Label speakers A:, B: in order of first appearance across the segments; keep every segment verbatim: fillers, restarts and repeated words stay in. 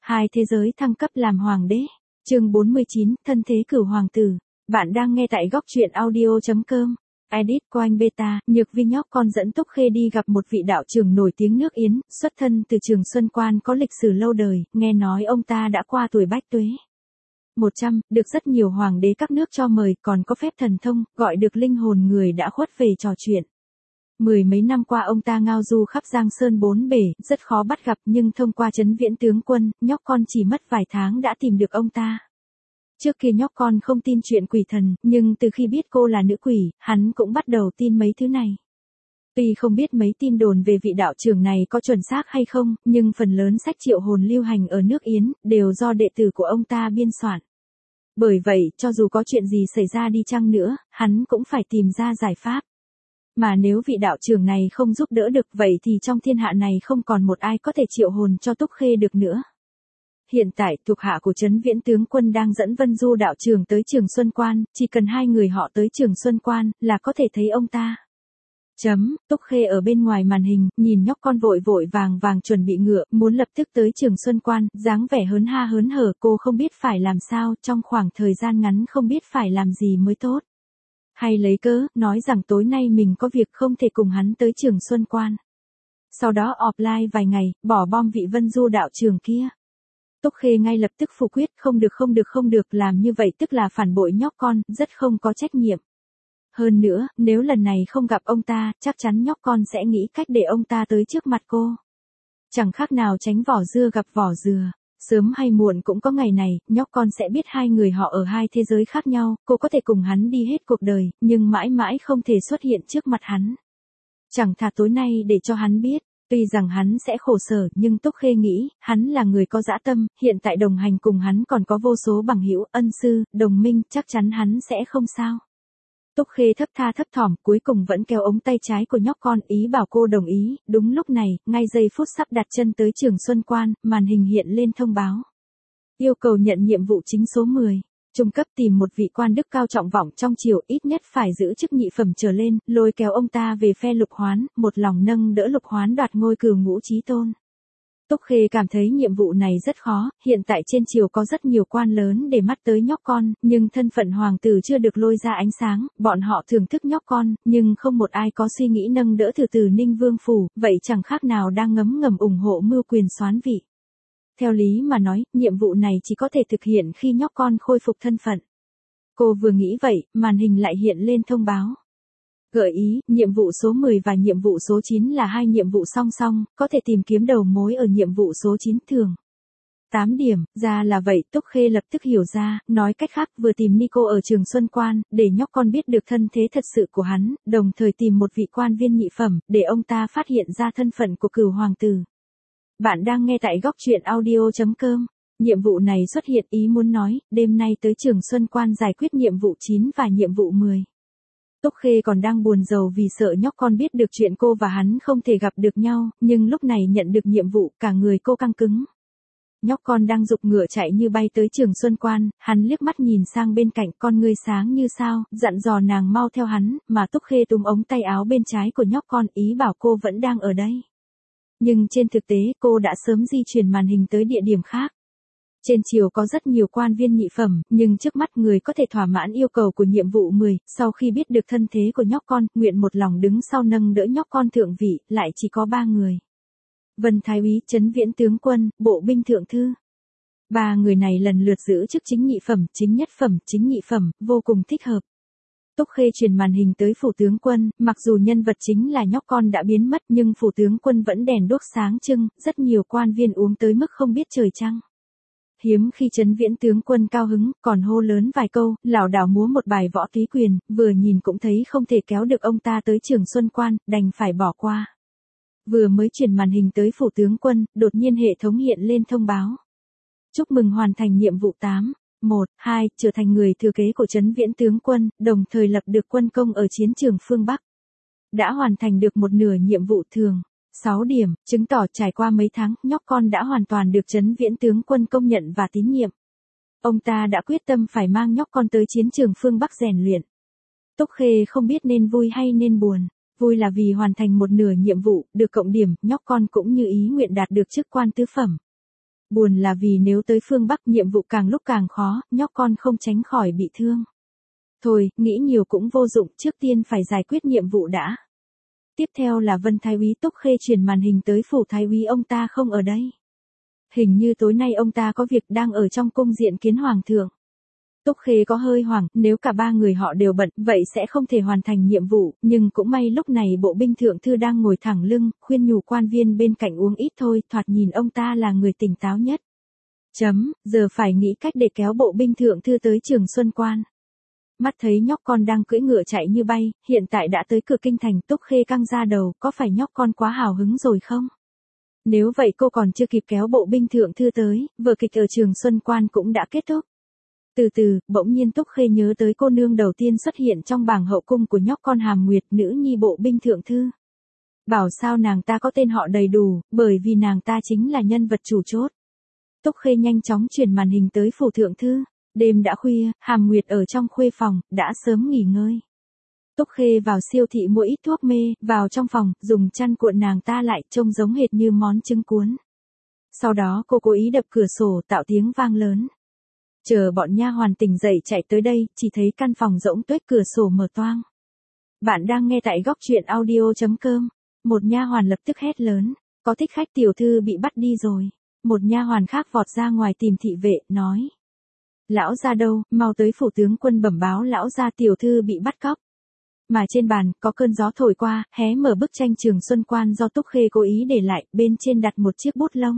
A: Hai thế giới thăng cấp làm hoàng đế. Chương bốn mươi chín, thân thế cửu hoàng tử. Bạn đang nghe tại góc truyện audio chấm com. Edit Coin Beta. Nhược Vi nhóc con dẫn Túc Khê đi gặp một vị đạo trưởng nổi tiếng nước Yến, xuất thân từ Trường Xuân Quan có lịch sử lâu đời, nghe nói ông ta đã qua tuổi bách tuế. một trăm, được rất nhiều hoàng đế các nước cho mời, còn có phép thần thông, gọi được linh hồn người đã khuất về trò chuyện. Mười mấy năm qua ông ta ngao du khắp Giang Sơn bốn bể, rất khó bắt gặp, nhưng thông qua Trấn Viễn tướng quân, nhóc con chỉ mất vài tháng đã tìm được ông ta. Trước kia nhóc con không tin chuyện quỷ thần, nhưng từ khi biết cô là nữ quỷ, hắn cũng bắt đầu tin mấy thứ này. Tuy không biết mấy tin đồn về vị đạo trưởng này có chuẩn xác hay không, nhưng phần lớn sách triệu hồn lưu hành ở nước Yến, đều do đệ tử của ông ta biên soạn. Bởi vậy, cho dù có chuyện gì xảy ra đi chăng nữa, hắn cũng phải tìm ra giải pháp. Mà nếu vị đạo trưởng này không giúp đỡ được vậy thì trong thiên hạ này không còn một ai có thể triệu hồn cho Túc Khê được nữa. Hiện tại, thuộc hạ của Trấn Viễn tướng quân đang dẫn Vân Du đạo trưởng tới Trường Xuân Quan, chỉ cần hai người họ tới Trường Xuân Quan là có thể thấy ông ta. Chấm, Túc Khê ở bên ngoài màn hình, nhìn nhóc con vội vội vàng vàng chuẩn bị ngựa, muốn lập tức tới Trường Xuân Quan, dáng vẻ hớn ha hớn hở, cô không biết phải làm sao, trong khoảng thời gian ngắn không biết phải làm gì mới tốt. Hay lấy cớ, nói rằng tối nay mình có việc không thể cùng hắn tới Trường Xuân Quan. Sau đó offline vài ngày, bỏ bom vị Vân Du đạo trưởng kia. Túc Khê ngay lập tức phủ quyết, không được không được không được, làm như vậy tức là phản bội nhóc con, rất không có trách nhiệm. Hơn nữa, nếu lần này không gặp ông ta, chắc chắn nhóc con sẽ nghĩ cách để ông ta tới trước mặt cô. Chẳng khác nào tránh vỏ dưa gặp vỏ dừa. Sớm hay muộn cũng có ngày này, nhóc con sẽ biết hai người họ ở hai thế giới khác nhau, cô có thể cùng hắn đi hết cuộc đời, nhưng mãi mãi không thể xuất hiện trước mặt hắn. Chẳng thà tối nay để cho hắn biết, tuy rằng hắn sẽ khổ sở, nhưng Túc Khê nghĩ, hắn là người có dã tâm, hiện tại đồng hành cùng hắn còn có vô số bằng hữu, ân sư, đồng minh, chắc chắn hắn sẽ không sao. Túc Khê thấp tha thấp thỏm, cuối cùng vẫn kéo ống tay trái của nhóc con, ý bảo cô đồng ý. Đúng lúc này, ngay giây phút sắp đặt chân tới Trường Xuân Quan, màn hình hiện lên thông báo. Yêu cầu nhận nhiệm vụ chính số mười. Trung cấp tìm một vị quan đức cao trọng vọng trong triều, ít nhất phải giữ chức nhị phẩm trở lên, lôi kéo ông ta về phe Lục Hoán, một lòng nâng đỡ Lục Hoán đoạt ngôi cửu ngũ chí tôn. Túc Khê cảm thấy nhiệm vụ này rất khó, hiện tại trên triều có rất nhiều quan lớn để mắt tới nhóc con, nhưng thân phận hoàng tử chưa được lôi ra ánh sáng, bọn họ thưởng thức nhóc con, nhưng không một ai có suy nghĩ nâng đỡ từ từ Ninh Vương Phủ, vậy chẳng khác nào đang ngấm ngầm ủng hộ mưu quyền soán vị. Theo lý mà nói, nhiệm vụ này chỉ có thể thực hiện khi nhóc con khôi phục thân phận. Cô vừa nghĩ vậy, màn hình lại hiện lên thông báo. Gợi ý, nhiệm vụ số mười và nhiệm vụ số chín là hai nhiệm vụ song song, có thể tìm kiếm đầu mối ở nhiệm vụ số chín thường. tám điểm, ra là vậy, Túc Khê lập tức hiểu ra, nói cách khác vừa tìm Nico ở Trường Xuân Quan, để nhóc con biết được thân thế thật sự của hắn, đồng thời tìm một vị quan viên nhị phẩm, để ông ta phát hiện ra thân phận của cửu hoàng tử. Bạn đang nghe tại góc truyện audio chấm com. Nhiệm vụ này xuất hiện ý muốn nói, đêm nay tới Trường Xuân Quan giải quyết nhiệm vụ chín và nhiệm vụ mười. Túc Khê còn đang buồn rầu vì sợ nhóc con biết được chuyện cô và hắn không thể gặp được nhau, nhưng lúc này nhận được nhiệm vụ, cả người cô căng cứng. Nhóc con đang giục ngựa chạy như bay tới Trường Xuân Quan, hắn liếc mắt nhìn sang bên cạnh, con ngươi sáng như sao, dặn dò nàng mau theo hắn, mà Túc Khê túm ống tay áo bên trái của nhóc con, ý bảo cô vẫn đang ở đây. Nhưng trên thực tế, cô đã sớm di chuyển màn hình tới địa điểm khác. Trên triều có rất nhiều quan viên nhị phẩm, nhưng trước mắt người có thể thỏa mãn yêu cầu của nhiệm vụ mười, sau khi biết được thân thế của nhóc con, nguyện một lòng đứng sau nâng đỡ nhóc con thượng vị, lại chỉ có ba người. Vân Thái úy, Trấn Viễn tướng quân, bộ binh thượng thư. Ba người này lần lượt giữ chức chính nhị phẩm, chính nhất phẩm, chính nhị phẩm, vô cùng thích hợp. Túc Khê truyền màn hình tới phủ tướng quân, mặc dù nhân vật chính là nhóc con đã biến mất nhưng phủ tướng quân vẫn đèn đuốc sáng trưng, rất nhiều quan viên uống tới mức không biết trời trăng. Hiếm khi Trấn Viễn tướng quân cao hứng, còn hô lớn vài câu, lảo đảo múa một bài võ túy quyền, vừa nhìn cũng thấy không thể kéo được ông ta tới Trường Xuân Quan, đành phải bỏ qua. Vừa mới chuyển màn hình tới phủ tướng quân, đột nhiên hệ thống hiện lên thông báo. Chúc mừng hoàn thành nhiệm vụ tám. một, hai, trở thành người thừa kế của Trấn Viễn tướng quân, đồng thời lập được quân công ở chiến trường phương Bắc. Đã hoàn thành được một nửa nhiệm vụ thường. sáu điểm, chứng tỏ trải qua mấy tháng, nhóc con đã hoàn toàn được Trấn Viễn tướng quân công nhận và tín nhiệm. Ông ta đã quyết tâm phải mang nhóc con tới chiến trường phương Bắc rèn luyện. Túc Khê không biết nên vui hay nên buồn. Vui là vì hoàn thành một nửa nhiệm vụ, được cộng điểm, nhóc con cũng như ý nguyện đạt được chức quan tứ phẩm. Buồn là vì nếu tới phương Bắc nhiệm vụ càng lúc càng khó, nhóc con không tránh khỏi bị thương. Thôi, nghĩ nhiều cũng vô dụng, trước tiên phải giải quyết nhiệm vụ đã. Tiếp theo là Vân Thái úy Túc Khê chuyển màn hình tới phủ Thái úy, ông ta không ở đây. Hình như tối nay ông ta có việc, đang ở trong cung diện kiến hoàng thượng. Túc Khê có hơi hoảng, nếu cả ba người họ đều bận, vậy sẽ không thể hoàn thành nhiệm vụ, nhưng cũng may lúc này bộ binh thượng thư đang ngồi thẳng lưng, khuyên nhủ quan viên bên cạnh uống ít thôi, thoạt nhìn ông ta là người tỉnh táo nhất. Chấm, giờ phải nghĩ cách để kéo bộ binh thượng thư tới Trường Xuân Quan. Mắt thấy nhóc con đang cưỡi ngựa chạy như bay, hiện tại đã tới cửa kinh thành, Túc Khê căng ra đầu, có phải nhóc con quá hào hứng rồi không? Nếu vậy cô còn chưa kịp kéo bộ binh thượng thư tới, vở kịch ở Trường Xuân Quan cũng đã kết thúc. Từ từ, bỗng nhiên Túc Khê nhớ tới cô nương đầu tiên xuất hiện trong bảng hậu cung của nhóc con Hàm Nguyệt, nữ nhi bộ binh thượng thư. Bảo sao nàng ta có tên họ đầy đủ, bởi vì nàng ta chính là nhân vật chủ chốt. Túc Khê nhanh chóng chuyển màn hình tới phủ thượng thư. Đêm đã khuya, Hàm Nguyệt ở trong khuê phòng, đã sớm nghỉ ngơi. Túc Khê vào siêu thị mua ít thuốc mê, vào trong phòng, dùng chăn cuộn nàng ta lại, trông giống hệt như món trứng cuốn. Sau đó cô cố ý đập cửa sổ, tạo tiếng vang lớn. Chờ bọn nha hoàn tỉnh dậy chạy tới đây, chỉ thấy căn phòng rỗng tuếch, cửa sổ mở toang. Bạn đang nghe tại góc truyện audio chấm com. Một nha hoàn lập tức hét lớn, có thích khách, tiểu thư bị bắt đi rồi. Một nha hoàn khác vọt ra ngoài tìm thị vệ, nói. Lão gia đâu, mau tới phủ tướng quân bẩm báo lão gia tiểu thư bị bắt cóc. Mà trên bàn, có cơn gió thổi qua, hé mở bức tranh Trường Xuân Quan do Túc Khê cố ý để lại, bên trên đặt một chiếc bút lông.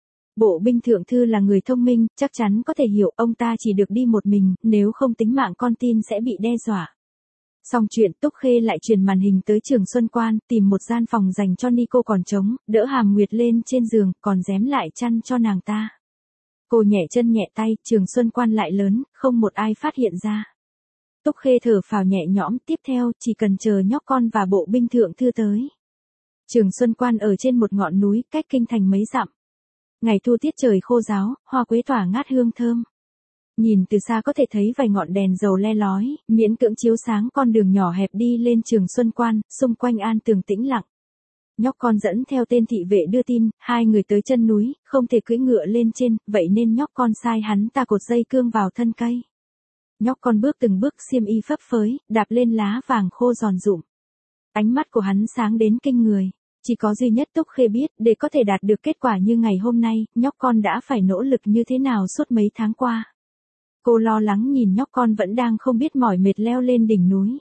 A: Bộ binh thượng thư là người thông minh, chắc chắn có thể hiểu ông ta chỉ được đi một mình, nếu không tính mạng con tin sẽ bị đe dọa. Xong chuyện, Túc Khê lại truyền màn hình tới Trường Xuân Quan, tìm một gian phòng dành cho Nico còn trống, đỡ Hàm Nguyệt lên trên giường, còn rém lại chăn cho nàng ta. Cô nhẹ chân nhẹ tay, Trường Xuân Quan lại lớn, không một ai phát hiện ra. Túc Khê thở phào nhẹ nhõm, tiếp theo, chỉ cần chờ nhóc con và bộ binh thượng thư tới. Trường Xuân Quan ở trên một ngọn núi, cách kinh thành mấy dặm. Ngày thu tiết trời khô ráo, hoa quế tỏa ngát hương thơm. Nhìn từ xa có thể thấy vài ngọn đèn dầu le lói, miễn cưỡng chiếu sáng con đường nhỏ hẹp đi lên Trường Xuân Quan, xung quanh an tường tĩnh lặng. Nhóc con dẫn theo tên thị vệ đưa tin, hai người tới chân núi, không thể cưỡi ngựa lên trên, vậy nên nhóc con sai hắn ta cột dây cương vào thân cây. Nhóc con bước từng bước, xiêm y phấp phới, đạp lên lá vàng khô giòn rụm. Ánh mắt của hắn sáng đến kinh người. Chỉ có duy nhất Túc Khê biết, để có thể đạt được kết quả như ngày hôm nay, nhóc con đã phải nỗ lực như thế nào suốt mấy tháng qua. Cô lo lắng nhìn nhóc con vẫn đang không biết mỏi mệt leo lên đỉnh núi.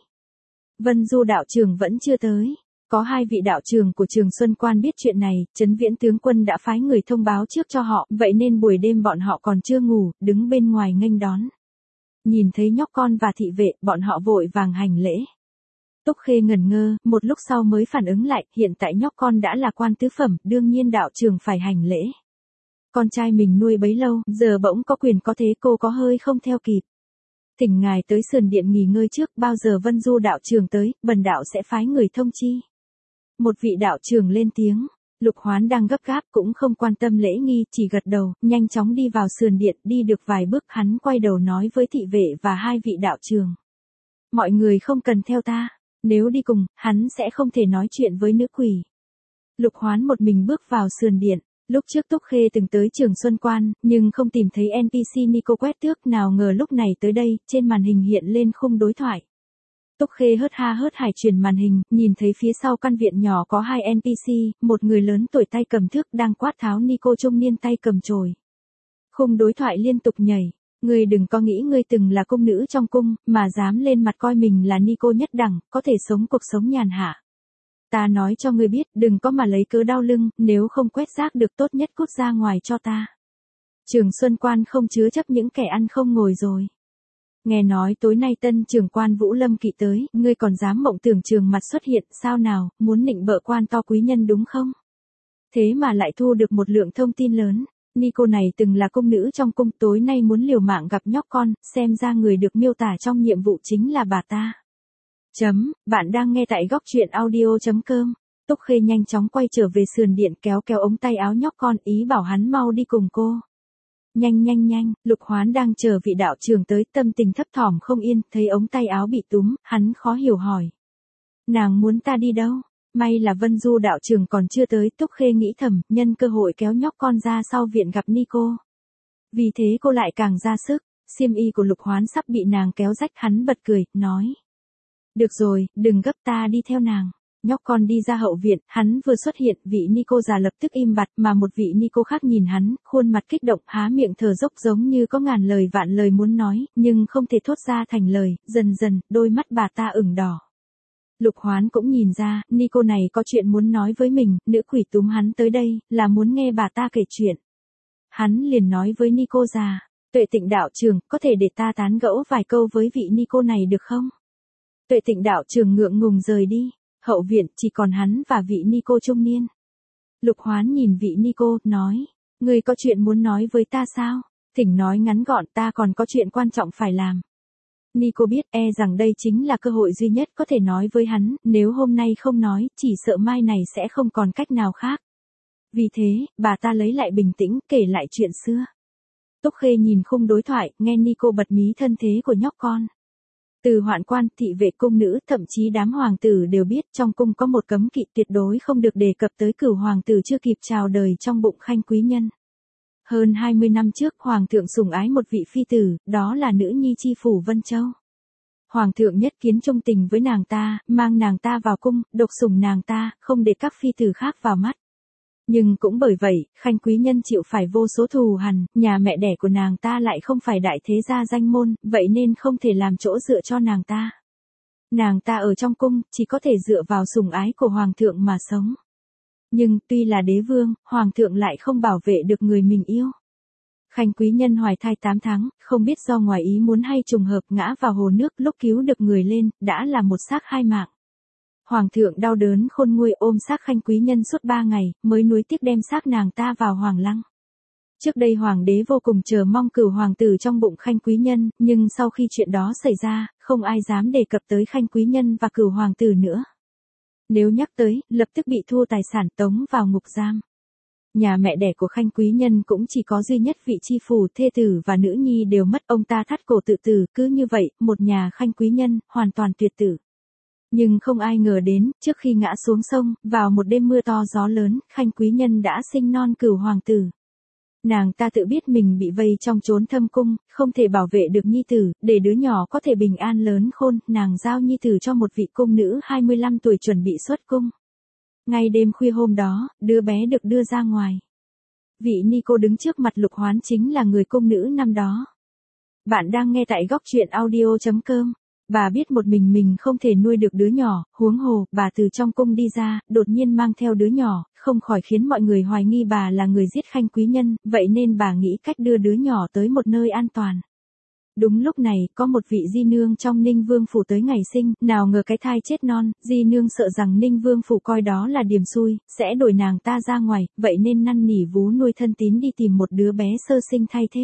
A: Vân Du đạo trưởng vẫn chưa tới. Có hai vị đạo trưởng của Trường Xuân Quan biết chuyện này, Trấn Viễn tướng quân đã phái người thông báo trước cho họ, vậy nên buổi đêm bọn họ còn chưa ngủ, đứng bên ngoài nghênh đón. Nhìn thấy nhóc con và thị vệ, bọn họ vội vàng hành lễ. Túc Khê ngẩn ngơ, một lúc sau mới phản ứng lại, hiện tại nhóc con đã là quan tứ phẩm, đương nhiên đạo trưởng phải hành lễ. Con trai mình nuôi bấy lâu, giờ bỗng có quyền có thế, cô có hơi không theo kịp. Thỉnh ngài tới sườn điện nghỉ ngơi trước, bao giờ Vân Du đạo trưởng tới, bần đạo sẽ phái người thông chi. Một vị đạo trưởng lên tiếng, Lục Hoán đang gấp gáp cũng không quan tâm lễ nghi, chỉ gật đầu, nhanh chóng đi vào sườn điện, đi được vài bước hắn quay đầu nói với thị vệ và hai vị đạo trưởng. Mọi người không cần theo ta, nếu đi cùng, hắn sẽ không thể nói chuyện với nữ quỷ. Lục Hoán một mình bước vào sườn điện, lúc trước Túc Khê từng tới Trường Xuân Quan, nhưng không tìm thấy en pê xê Nico quét tước, nào ngờ lúc này tới đây, trên màn hình hiện lên khung đối thoại. Túc Khê hớt ha hớt hải truyền màn hình, nhìn thấy phía sau căn viện nhỏ có hai en pê xê, một người lớn tuổi tay cầm thước đang quát tháo Nico trung niên tay cầm chổi. Khung đối thoại liên tục nhảy, ngươi đừng có nghĩ ngươi từng là cung nữ trong cung, mà dám lên mặt coi mình là Nico nhất đẳng, có thể sống cuộc sống nhàn hạ. Ta nói cho ngươi biết, đừng có mà lấy cớ đau lưng, nếu không quét rác được tốt nhất cút ra ngoài cho ta. Trường Xuân Quan không chứa chấp những kẻ ăn không ngồi rồi. Nghe nói tối nay tân trưởng quan Vũ Lâm Kỵ tới, ngươi còn dám mộng tưởng trường mặt xuất hiện, sao nào, muốn nịnh bợ quan to quý nhân đúng không? Thế mà lại thu được một lượng thông tin lớn, Nico này từng là cung nữ trong cung, tối nay muốn liều mạng gặp nhóc con, xem ra người được miêu tả trong nhiệm vụ chính là bà ta. Chấm, bạn đang nghe tại góc truyện audio chấm com. Túc Khê nhanh chóng quay trở về sườn điện, kéo kéo ống tay áo nhóc con, ý bảo hắn mau đi cùng cô. Nhanh nhanh nhanh, Lục Hoán đang chờ vị đạo trưởng tới, tâm tình thấp thỏm không yên, thấy ống tay áo bị túm, hắn khó hiểu hỏi. Nàng muốn ta đi đâu? May là Vân Du đạo trường còn chưa tới, Túc Khê nghĩ thầm, nhân cơ hội kéo nhóc con ra sau viện gặp Nico. Vì thế cô lại càng ra sức, xiêm y của Lục Hoán sắp bị nàng kéo rách, hắn bật cười, nói. Được rồi, đừng gấp, ta đi theo nàng. Nhóc con đi ra hậu viện, hắn vừa xuất hiện, vị Nico già lập tức im bặt, mà một vị Nico khác nhìn hắn, khuôn mặt kích động, há miệng thở dốc giống như có ngàn lời vạn lời muốn nói, nhưng không thể thốt ra thành lời, dần dần, đôi mắt bà ta ửng đỏ. Lục Hoán cũng nhìn ra, Nico này có chuyện muốn nói với mình, nữ quỷ túm hắn tới đây, là muốn nghe bà ta kể chuyện. Hắn liền nói với Nico già, Tuệ Tịnh đạo trưởng, có thể để ta tán gẫu vài câu với vị Nico này được không? Tuệ Tịnh đạo trưởng ngượng ngùng rời đi, hậu viện chỉ còn hắn và vị Nico trung niên. Lục Hoán nhìn vị Nico, nói, ngươi có chuyện muốn nói với ta sao? Thỉnh nói ngắn gọn, ta còn có chuyện quan trọng phải làm. Nico biết e rằng đây chính là cơ hội duy nhất có thể nói với hắn, nếu hôm nay không nói, chỉ sợ mai này sẽ không còn cách nào khác. Vì thế, bà ta lấy lại bình tĩnh, kể lại chuyện xưa. Túc Khê nhìn khung đối thoại, nghe Nico bật mí thân thế của nhóc con. Từ hoạn quan, thị vệ, cung nữ, thậm chí đám hoàng tử đều biết trong cung có một cấm kỵ tuyệt đối không được đề cập tới cửu hoàng tử chưa kịp chào đời trong bụng Khanh quý nhân. Hơn hai mươi năm trước, hoàng thượng sủng ái một vị phi tử, đó là nữ nhi chi phủ Vân Châu. Hoàng thượng nhất kiến trung tình với nàng ta, mang nàng ta vào cung, độc sủng nàng ta, không để các phi tử khác vào mắt. Nhưng cũng bởi vậy, Khanh quý nhân chịu phải vô số thù hằn, nhà mẹ đẻ của nàng ta lại không phải đại thế gia danh môn, vậy nên không thể làm chỗ dựa cho nàng ta. Nàng ta ở trong cung, chỉ có thể dựa vào sủng ái của hoàng thượng mà sống. Nhưng, tuy là đế vương, hoàng thượng lại không bảo vệ được người mình yêu. Khanh quý nhân hoài thai tám tháng, không biết do ngoài ý muốn hay trùng hợp ngã vào hồ nước, lúc cứu được người lên, đã là một xác hai mạng. Hoàng thượng đau đớn khôn nguôi ôm xác Khanh quý nhân suốt ba ngày, mới nuối tiếc đem xác nàng ta vào hoàng lăng. Trước đây hoàng đế vô cùng chờ mong cửu hoàng tử trong bụng Khanh quý nhân, nhưng sau khi chuyện đó xảy ra, không ai dám đề cập tới Khanh quý nhân và cửu hoàng tử nữa. Nếu nhắc tới, lập tức bị thua tài sản, tống vào ngục giam. Nhà mẹ đẻ của Khanh quý nhân cũng chỉ có duy nhất vị chi phủ, thê tử và nữ nhi đều mất, ông ta thắt cổ tự tử, cứ như vậy, một nhà Khanh quý nhân, hoàn toàn tuyệt tử. Nhưng không ai ngờ đến, trước khi ngã xuống sông, vào một đêm mưa to gió lớn, Khanh quý nhân đã sinh non cửu hoàng tử. Nàng ta tự biết mình bị vây trong chốn thâm cung, không thể bảo vệ được nhi tử, để đứa nhỏ có thể bình an lớn khôn, nàng giao nhi tử cho một vị cung nữ hai mươi lăm tuổi chuẩn bị xuất cung. Ngay đêm khuya hôm đó, đứa bé được đưa ra ngoài. Vị Nico đứng trước mặt Lục Hoán chính là người cung nữ năm đó. Bạn đang nghe tại góc truyện audio chấm com. Bà biết một mình mình không thể nuôi được đứa nhỏ, huống hồ, bà từ trong cung đi ra, đột nhiên mang theo đứa nhỏ, không khỏi khiến mọi người hoài nghi bà là người giết Khanh quý nhân, vậy nên bà nghĩ cách đưa đứa nhỏ tới một nơi an toàn. Đúng lúc này, có một vị di nương trong Ninh Vương phủ tới ngày sinh, nào ngờ cái thai chết non, di nương sợ rằng Ninh Vương phủ coi đó là điểm xui, sẽ đổi nàng ta ra ngoài, vậy nên năn nỉ vú nuôi thân tín đi tìm một đứa bé sơ sinh thay thế.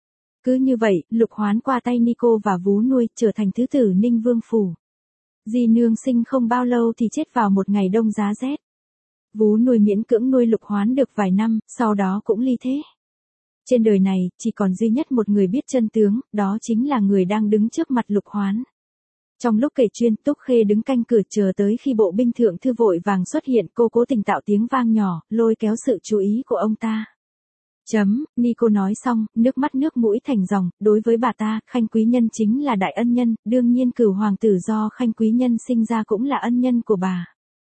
A: Cứ như vậy, Lục Hoán qua tay Nico và vú nuôi, trở thành thứ tử Ninh Vương phủ. Di nương sinh không bao lâu thì chết vào một ngày đông giá rét. Vú nuôi miễn cưỡng nuôi Lục Hoán được vài năm, sau đó cũng ly thế. Trên đời này, chỉ còn duy nhất một người biết chân tướng, đó chính là người đang đứng trước mặt Lục Hoán. Trong lúc kể chuyện, Túc Khê đứng canh cửa chờ tới khi bộ binh thượng thư vội vàng xuất hiện, cô cố tình tạo tiếng vang nhỏ, lôi kéo sự chú ý của ông ta. Chấm, Nico nói xong, nước mắt nước mũi thành dòng, đối với bà ta, Khanh quý nhân chính là đại ân nhân, đương nhiên cửu hoàng tử do Khanh quý nhân sinh ra cũng là ân nhân của bà.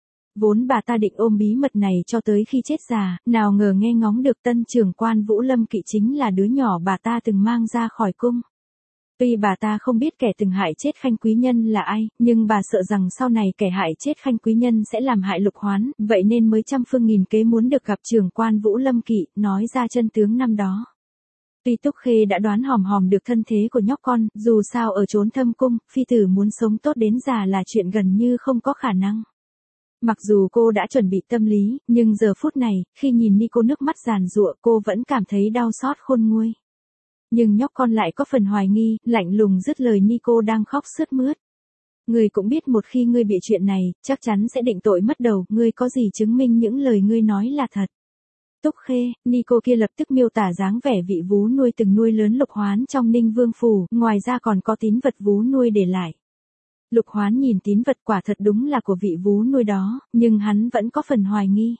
A: Vốn bà ta định ôm bí mật này cho tới khi chết già, nào ngờ nghe ngóng được tân trưởng quan Vũ Lâm Kỵ chính là đứa nhỏ bà ta từng mang ra khỏi cung. Tuy bà ta không biết kẻ từng hại chết Khanh quý nhân là ai, nhưng bà sợ rằng sau này kẻ hại chết Khanh quý nhân sẽ làm hại Lục Hoán, vậy nên mới trăm phương nghìn kế muốn được gặp trưởng quan Vũ Lâm Kỵ, nói ra chân tướng năm đó. Tuy Túc Khê đã đoán hòm hòm được thân thế của nhóc con, dù sao ở chốn thâm cung, phi tử muốn sống tốt đến già là chuyện gần như không có khả năng. Mặc dù cô đã chuẩn bị tâm lý, nhưng giờ phút này, khi nhìn Nico nước mắt giàn giụa, cô vẫn cảm thấy đau xót khôn nguôi. Nhưng nhóc con lại có phần hoài nghi, lạnh lùng dứt lời Nico đang khóc sướt mướt. Ngươi cũng biết một khi ngươi bị chuyện này, chắc chắn sẽ định tội mất đầu, ngươi có gì chứng minh những lời ngươi nói là thật. Túc Khê, Nico kia lập tức miêu tả dáng vẻ vị vú nuôi từng nuôi lớn Lục Hoán trong Ninh Vương phủ, ngoài ra còn có tín vật vú nuôi để lại. Lục Hoán nhìn tín vật quả thật đúng là của vị vú nuôi đó, nhưng hắn vẫn có phần hoài nghi.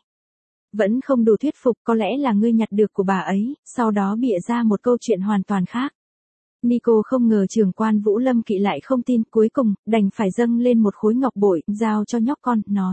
A: Vẫn không đủ thuyết phục, có lẽ là ngươi nhặt được của bà ấy, sau đó bịa ra một câu chuyện hoàn toàn khác. Nico không ngờ trưởng quan Vũ Lâm Kỵ lại không tin, cuối cùng, đành phải dâng lên một khối ngọc bội, giao cho nhóc con, nói.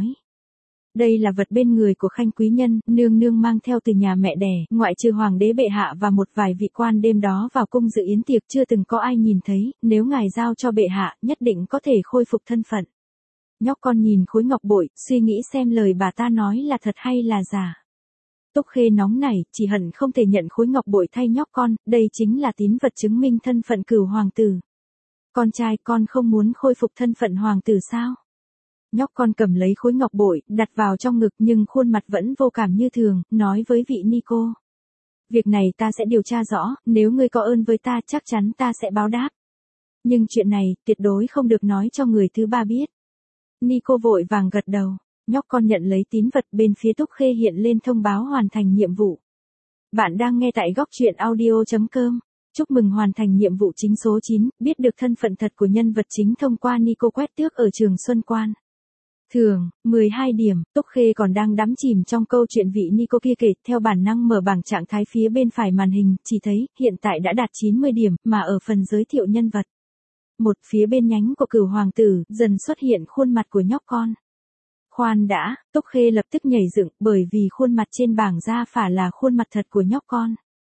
A: Đây là vật bên người của Khanh quý nhân, nương nương mang theo từ nhà mẹ đẻ, ngoại trừ hoàng đế bệ hạ và một vài vị quan đêm đó vào cung dự yến tiệc chưa từng có ai nhìn thấy, nếu ngài giao cho bệ hạ, nhất định có thể khôi phục thân phận. Nhóc con nhìn khối ngọc bội, suy nghĩ xem lời bà ta nói là thật hay là giả. Túc Khê nóng nảy, chỉ hận không thể nhận khối ngọc bội thay nhóc con, đây chính là tín vật chứng minh thân phận cửu hoàng tử. Con trai, con không muốn khôi phục thân phận hoàng tử sao? Nhóc con cầm lấy khối ngọc bội, đặt vào trong ngực nhưng khuôn mặt vẫn vô cảm như thường, nói với vị Nico. Việc này ta sẽ điều tra rõ, nếu ngươi có ơn với ta chắc chắn ta sẽ báo đáp. Nhưng chuyện này, tuyệt đối không được nói cho người thứ ba biết. Nico vội vàng gật đầu, nhóc con nhận lấy tín vật, bên phía Túc Khê hiện lên thông báo hoàn thành nhiệm vụ. Bạn đang nghe tại góc truyện audio chấm com. Chúc mừng hoàn thành nhiệm vụ chính số chín, biết được thân phận thật của nhân vật chính thông qua Nico quét tước ở Trường Xuân Quan. Thường, mười hai điểm, Túc Khê còn đang đắm chìm trong câu chuyện vị Nico kia kể, theo bản năng mở bảng trạng thái phía bên phải màn hình, chỉ thấy, hiện tại đã đạt chín mươi điểm, mà ở phần giới thiệu nhân vật. Một phía bên nhánh của cửu hoàng tử, dần xuất hiện khuôn mặt của nhóc con. Khoan đã, Túc Khê lập tức nhảy dựng, bởi vì khuôn mặt trên bảng ra phả là khuôn mặt thật của nhóc con.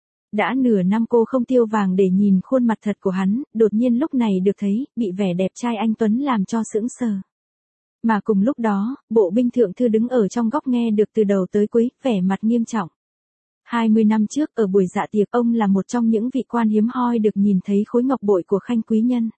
A: Đã nửa năm cô không tiêu vàng để nhìn khuôn mặt thật của hắn, đột nhiên lúc này được thấy, bị vẻ đẹp trai anh Tuấn làm cho sững sờ. Mà cùng lúc đó, bộ binh thượng thư đứng ở trong góc nghe được từ đầu tới cuối, vẻ mặt nghiêm trọng. hai mươi năm trước, ở buổi dạ tiệc, ông là một trong những vị quan hiếm hoi được nhìn thấy khối ngọc bội của Khanh quý nhân.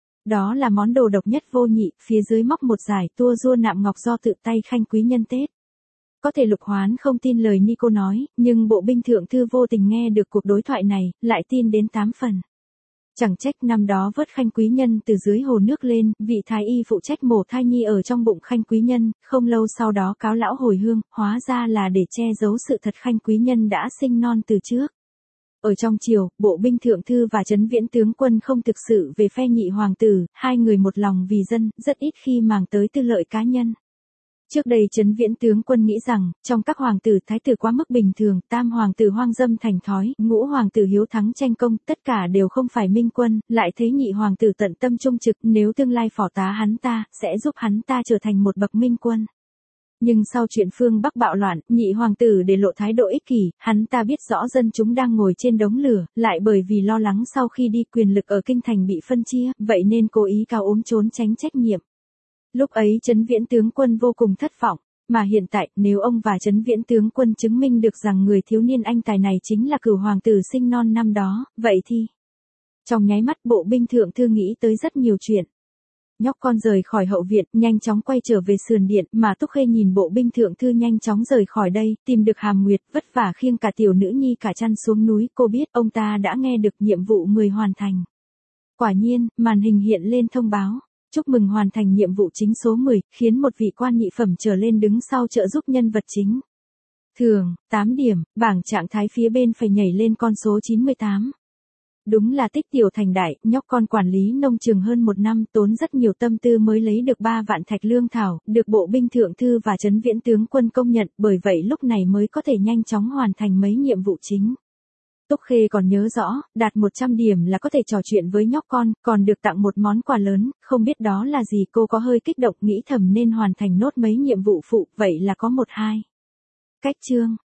A: Đó là món đồ độc nhất vô nhị, phía dưới móc một dải tua rua nạm ngọc do tự tay Khanh quý nhân tết. Có thể Lục Hoán không tin lời Nico nói, nhưng bộ binh thượng thư vô tình nghe được cuộc đối thoại này, lại tin đến tám phần. Chẳng trách năm đó vớt Khanh quý nhân từ dưới hồ nước lên, vị thái y phụ trách mổ thai nhi ở trong bụng Khanh quý nhân, không lâu sau đó cáo lão hồi hương, hóa ra là để che giấu sự thật Khanh quý nhân đã sinh non từ trước. Ở trong triều, bộ binh thượng thư và Trấn Viễn tướng quân không thực sự về phe nhị hoàng tử, hai người một lòng vì dân, rất ít khi màng tới tư lợi cá nhân. Trước đây Trấn Viễn tướng quân nghĩ rằng, trong các hoàng tử thái tử quá mức bình thường, tam hoàng tử hoang dâm thành thói, ngũ hoàng tử hiếu thắng tranh công, tất cả đều không phải minh quân, lại thấy nhị hoàng tử tận tâm trung trực, nếu tương lai phò tá hắn ta, sẽ giúp hắn ta trở thành một bậc minh quân. Nhưng sau chuyện phương Bắc bạo loạn, nhị hoàng tử để lộ thái độ ích kỷ, hắn ta biết rõ dân chúng đang ngồi trên đống lửa, lại bởi vì lo lắng sau khi đi quyền lực ở kinh thành bị phân chia, vậy nên cố ý cao ốm trốn tránh trách nhiệm. Lúc ấy Trấn Viễn tướng quân vô cùng thất vọng, mà hiện tại nếu ông và Trấn Viễn tướng quân chứng minh được rằng người thiếu niên anh tài này chính là cửu hoàng tử sinh non năm đó, vậy thì... Trong nháy mắt bộ binh thượng thư nghĩ tới rất nhiều chuyện. Nhóc con rời khỏi hậu viện, nhanh chóng quay trở về sườn điện, mà Túc Khê nhìn bộ binh thượng thư nhanh chóng rời khỏi đây, tìm được Hàm Nguyệt, vất vả khiêng cả tiểu nữ nhi cả chăn xuống núi, cô biết ông ta đã nghe được nhiệm vụ mười hoàn thành. Quả nhiên, màn hình hiện lên thông báo. Chúc mừng hoàn thành nhiệm vụ chính số mười, khiến một vị quan nhị phẩm trở lên đứng sau trợ giúp nhân vật chính. Thường, tám điểm, bảng trạng thái phía bên phải nhảy lên con số chín mươi tám. Đúng là tích tiểu thành đại, nhóc con quản lý nông trường hơn một năm, tốn rất nhiều tâm tư mới lấy được ba vạn thạch lương thảo, được bộ binh thượng thư và Trấn Viễn tướng quân công nhận, bởi vậy lúc này mới có thể nhanh chóng hoàn thành mấy nhiệm vụ chính. Túc Khê còn nhớ rõ, đạt một trăm điểm là có thể trò chuyện với nhóc con, còn được tặng một món quà lớn, không biết đó là gì, cô có hơi kích động nghĩ thầm nên hoàn thành nốt mấy nhiệm vụ phụ, vậy là có một hai. Cách chương